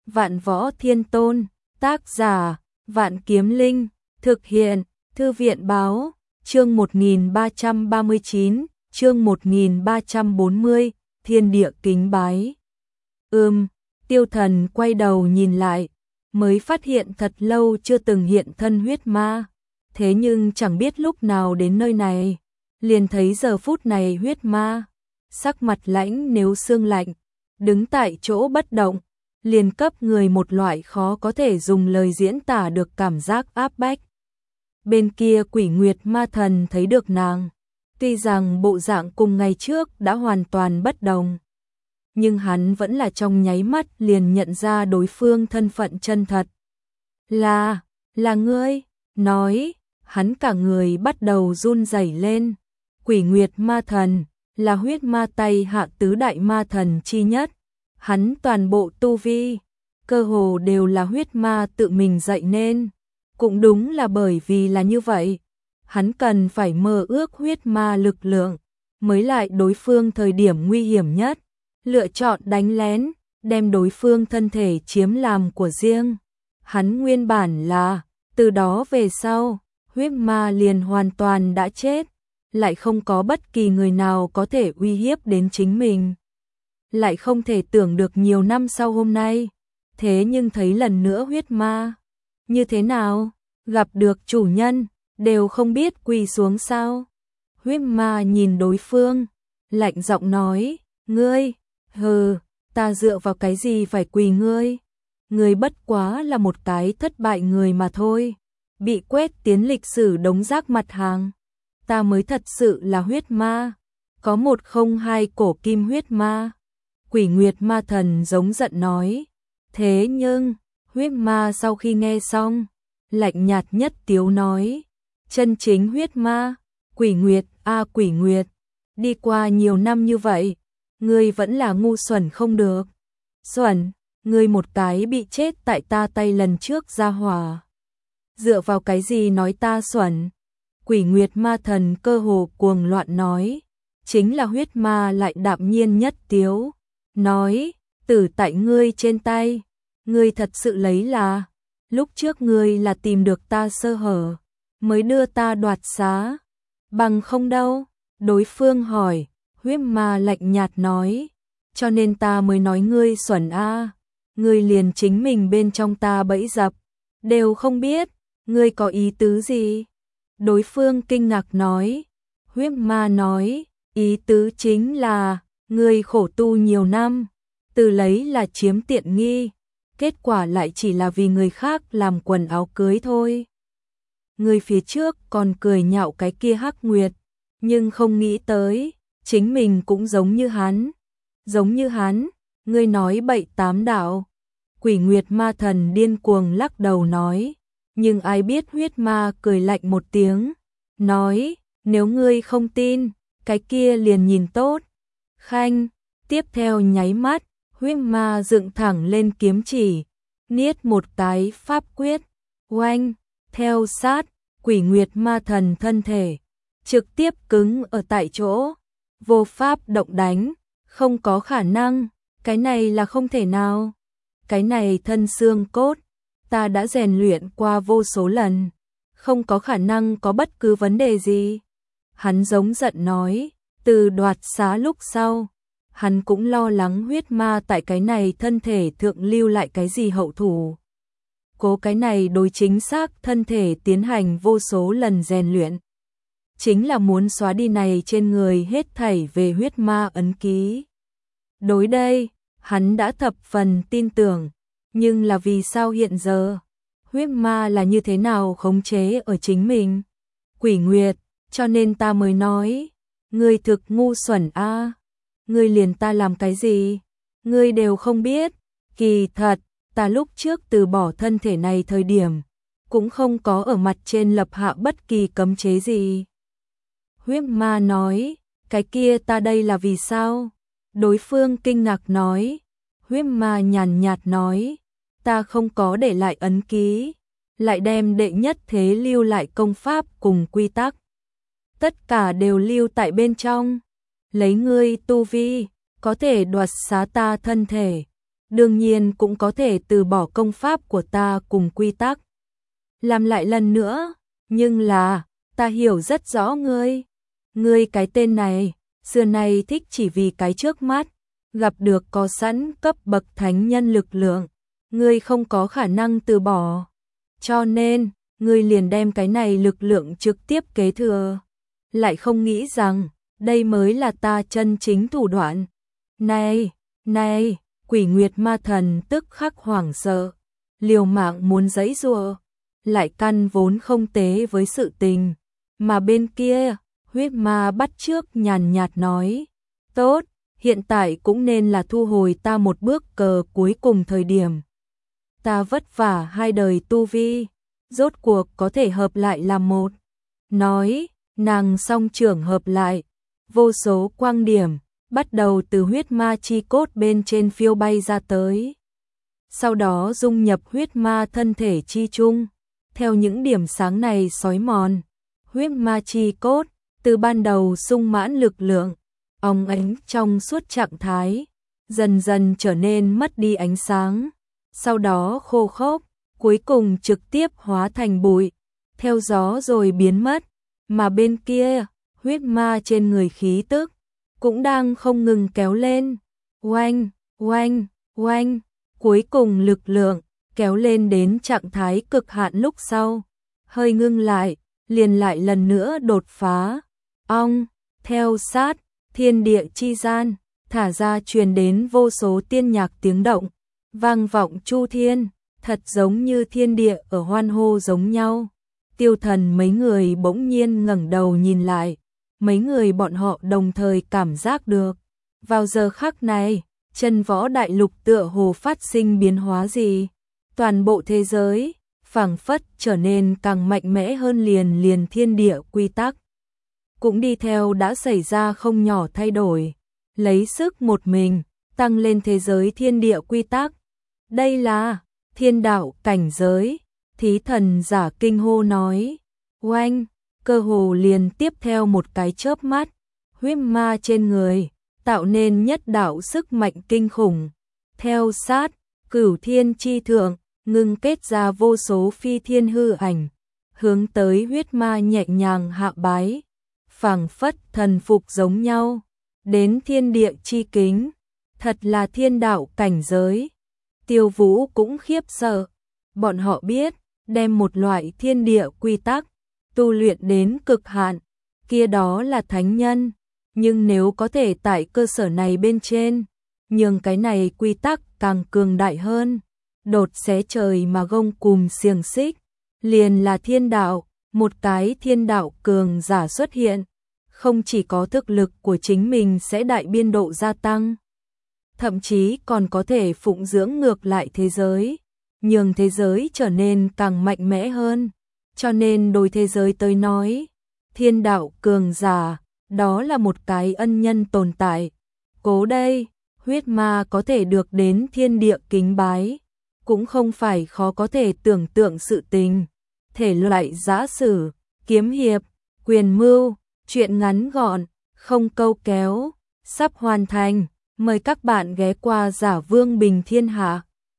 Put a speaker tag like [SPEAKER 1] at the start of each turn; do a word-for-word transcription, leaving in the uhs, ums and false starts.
[SPEAKER 1] Vạn Võ Thiên Tôn, tác giả, Vạn Kiếm Linh, thực hiện, Thư viện báo, chương một nghìn ba trăm ba mươi chín, chương một nghìn ba trăm bốn mươi, thiên địa kính bái. Ừm, Tiêu Thần quay đầu nhìn lại, mới phát hiện thật lâu chưa từng hiện thân huyết ma, thế nhưng chẳng biết lúc nào đến nơi này, liền thấy giờ phút này huyết ma, sắc mặt lãnh nếu xương lạnh, đứng tại chỗ bất động, liền cấp người một loại khó có thể dùng lời diễn tả được cảm giác áp bách. Bên kia Quỷ Nguyệt Ma Thần thấy được nàng, tuy rằng bộ dạng cùng ngày trước đã hoàn toàn bất đồng, nhưng hắn vẫn là trong nháy mắt liền nhận ra đối phương thân phận chân thật. Là, là ngươi, nói, hắn cả người bắt đầu run rẩy lên. Quỷ Nguyệt Ma Thần là huyết ma tay hạ tứ đại ma thần chi nhất, hắn toàn bộ tu vi, cơ hồ đều là huyết ma tự mình dạy nên. Cũng đúng là bởi vì là như vậy, hắn cần phải mơ ước huyết ma lực lượng, mới lại đối phương thời điểm nguy hiểm nhất, lựa chọn đánh lén, đem đối phương thân thể chiếm làm của riêng. Hắn nguyên bản là, từ đó về sau, huyết ma liền hoàn toàn đã chết, lại không có bất kỳ người nào có thể uy hiếp đến chính mình. Lại không thể tưởng được nhiều năm sau hôm nay, thế nhưng thấy lần nữa huyết ma. Như thế nào? Gặp được chủ nhân, đều không biết quỳ xuống sao? Huyết ma nhìn đối phương, lạnh giọng nói, ngươi, hừ, ta dựa vào cái gì phải quỳ ngươi? Ngươi bất quá là một cái thất bại người mà thôi, bị quét tiến lịch sử đống rác mặt hàng. Ta mới thật sự là huyết ma, có một không hai cổ kim huyết ma. Quỷ Nguyệt Ma Thần giống giận nói. Thế nhưng, huyết ma sau khi nghe xong, lạnh nhạt nhất tiếu nói, chân chính huyết ma, Quỷ Nguyệt, a à, Quỷ Nguyệt, đi qua nhiều năm như vậy, ngươi vẫn là ngu xuẩn không được. Xuẩn, ngươi một cái bị chết tại ta tay lần trước ra hỏa. Dựa vào cái gì nói ta xuẩn? Quỷ Nguyệt Ma Thần cơ hồ cuồng loạn nói, chính là huyết ma lại đạm nhiên nhất tiếu, nói, tử tại ngươi trên tay, ngươi thật sự lấy là, lúc trước ngươi là tìm được ta sơ hở, mới đưa ta đoạt xá, bằng không đâu, đối phương hỏi, huyết ma lạnh nhạt nói, cho nên ta mới nói ngươi xuẩn a, ngươi liền chính mình bên trong ta bẫy dập, đều không biết, ngươi có ý tứ gì? Đối phương kinh ngạc nói, huyết ma nói, ý tứ chính là, ngươi khổ tu nhiều năm, từ lấy là chiếm tiện nghi, kết quả lại chỉ là vì người khác làm quần áo cưới thôi. Ngươi phía trước còn cười nhạo cái kia Hắc Nguyệt, nhưng không nghĩ tới, chính mình cũng giống như hắn. Giống như hắn, ngươi nói bậy tám đạo. Quỷ Nguyệt Ma Thần điên cuồng lắc đầu nói, nhưng ai biết huyết ma cười lạnh một tiếng, nói, nếu ngươi không tin, cái kia liền nhìn tốt. Khanh, tiếp theo nháy mắt, huyết ma dựng thẳng lên kiếm chỉ, niết một cái pháp quyết, oanh, theo sát, Quỷ Nguyệt Ma Thần thân thể, trực tiếp cứng ở tại chỗ, vô pháp động đánh, không có khả năng, cái này là không thể nào, cái này thân xương cốt, ta đã rèn luyện qua vô số lần, không có khả năng có bất cứ vấn đề gì. Hắn giống giận nói, từ đoạt xá lúc sau, hắn cũng lo lắng huyết ma tại cái này thân thể thượng lưu lại cái gì hậu thủ. Cố cái này đối chính xác thân thể tiến hành vô số lần rèn luyện, chính là muốn xóa đi này trên người hết thảy về huyết ma ấn ký. Đối đây, hắn đã thập phần tin tưởng, nhưng là vì sao hiện giờ, huyết ma là như thế nào khống chế ở chính mình? Quỷ Nguyệt, cho nên ta mới nói, ngươi thực ngu xuẩn a, à. Ngươi liền ta làm cái gì, ngươi đều không biết, kỳ thật, ta lúc trước từ bỏ thân thể này thời điểm, cũng không có ở mặt trên lập hạ bất kỳ cấm chế gì. Huyết ma nói, cái kia ta đây là vì sao? Đối phương kinh ngạc nói, huyết ma nhàn nhạt nói, ta không có để lại ấn ký, lại đem đệ nhất thế lưu lại công pháp cùng quy tắc. Tất cả đều lưu tại bên trong, lấy ngươi tu vi, có thể đoạt xá ta thân thể, đương nhiên cũng có thể từ bỏ công pháp của ta cùng quy tắc. Làm lại lần nữa, nhưng là, ta hiểu rất rõ ngươi. Ngươi cái tên này, xưa nay thích chỉ vì cái trước mắt, gặp được có sẵn cấp bậc thánh nhân lực lượng, ngươi không có khả năng từ bỏ. Cho nên, ngươi liền đem cái này lực lượng trực tiếp kế thừa. Lại không nghĩ rằng, đây mới là ta chân chính thủ đoạn. Này, này, Quỷ Nguyệt Ma Thần tức khắc hoảng sợ, liều mạng muốn giãy giụa, lại căn vốn không tế với sự tình. Mà bên kia, huyết ma bắt chước nhàn nhạt nói, tốt, hiện tại cũng nên là thu hồi ta một bước cờ cuối cùng thời điểm. Ta vất vả hai đời tu vi, rốt cuộc có thể hợp lại làm một. Nói, nàng song trưởng hợp lại, vô số quang điểm, bắt đầu từ huyết ma chi cốt bên trên phiêu bay ra tới. Sau đó dung nhập huyết ma thân thể chi chung, theo những điểm sáng này xói mòn. Huyết ma chi cốt, từ ban đầu sung mãn lực lượng, óng ánh trong suốt trạng thái, dần dần trở nên mất đi ánh sáng, sau đó khô khốc, cuối cùng trực tiếp hóa thành bụi, theo gió rồi biến mất, mà bên kia, huyết ma trên người khí tức, cũng đang không ngừng kéo lên, oanh, oanh, oanh, cuối cùng lực lượng, kéo lên đến trạng thái cực hạn lúc sau, hơi ngưng lại, liền lại lần nữa đột phá, ong, theo sát, thiên địa chi gian, thả ra truyền đến vô số tiên nhạc tiếng động, vang vọng chu thiên, thật giống như thiên địa ở hoan hô giống nhau. Tiêu Thần mấy người bỗng nhiên ngẩng đầu nhìn lại, mấy người bọn họ đồng thời cảm giác được, vào giờ khắc này, chân võ đại lục tựa hồ phát sinh biến hóa gì, toàn bộ thế giới phảng phất trở nên càng mạnh mẽ hơn, liền liền thiên địa quy tắc cũng đi theo đã xảy ra không nhỏ thay đổi, lấy sức một mình tăng lên thế giới thiên địa quy tắc. Đây là thiên đạo cảnh giới, Thí Thần giả kinh hô nói. Oanh, cơ hồ liền tiếp theo một cái chớp mắt, huyết ma trên người tạo nên nhất đạo sức mạnh kinh khủng, theo sát, cửu thiên chi thượng ngưng kết ra vô số phi thiên hư ảnh, hướng tới huyết ma nhẹ nhàng hạ bái, phảng phất thần phục giống nhau, đến thiên địa chi kính, thật là thiên đạo cảnh giới. Tiêu Vũ cũng khiếp sợ, bọn họ biết, đem một loại thiên địa quy tắc tu luyện đến cực hạn, kia đó là thánh nhân, nhưng nếu có thể tại cơ sở này bên trên, nhường cái này quy tắc càng cường đại hơn, đột xé trời mà gông cùm xiềng xích, liền là thiên đạo, một cái thiên đạo cường giả xuất hiện, không chỉ có thực lực của chính mình sẽ đại biên độ gia tăng, thậm chí còn có thể phụng dưỡng ngược lại thế giới, nhường thế giới trở nên càng mạnh mẽ hơn. Cho nên đối thế giới tới nói, thiên đạo cường giả, đó là một cái ân nhân tồn tại. Cố đây, huyết ma có thể được đến thiên địa kính bái, cũng không phải khó có thể tưởng tượng sự tình. Thể loại giã sử, kiếm hiệp, quyền mưu, truyện ngắn gọn, không câu kéo, sắp hoàn thành. Mời các bạn ghé qua Giả Vương Bình Thiên Hạ.